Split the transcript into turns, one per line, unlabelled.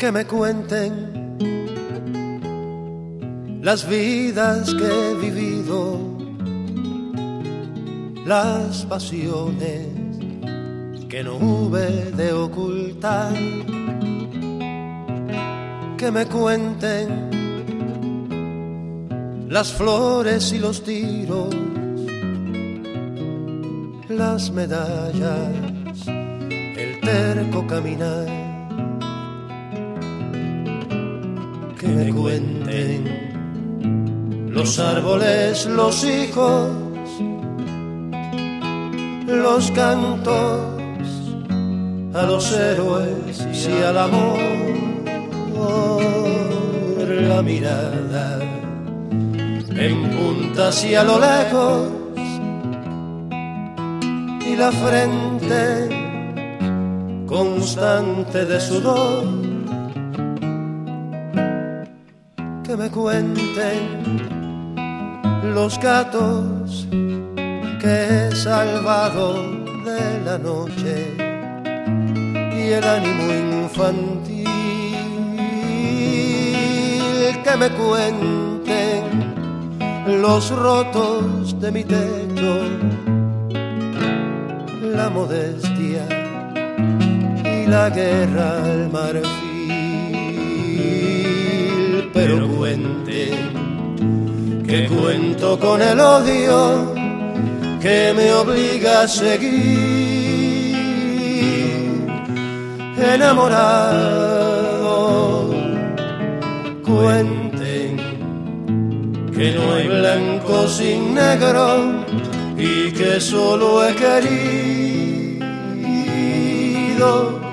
que me cuenten las vidas que he vivido, las pasiones que no hube de ocultar, que me cuenten las flores y los tiros, las medallas, el terco caminar, que me cuenten los árboles, los hijos, los cantos a los héroes y al amor, la mirada en puntas y a lo lejos, y la frente constante de sudor, que me cuenten los gatos que he salvado de la noche y el ánimo infantil, que me cuenten los rotos de mi techo, la modestia y la guerra al marfil, pero cuenten que cuento con el odio que me obliga a seguir enamorado. Cuenten que no hay blanco sin negro y que solo he querido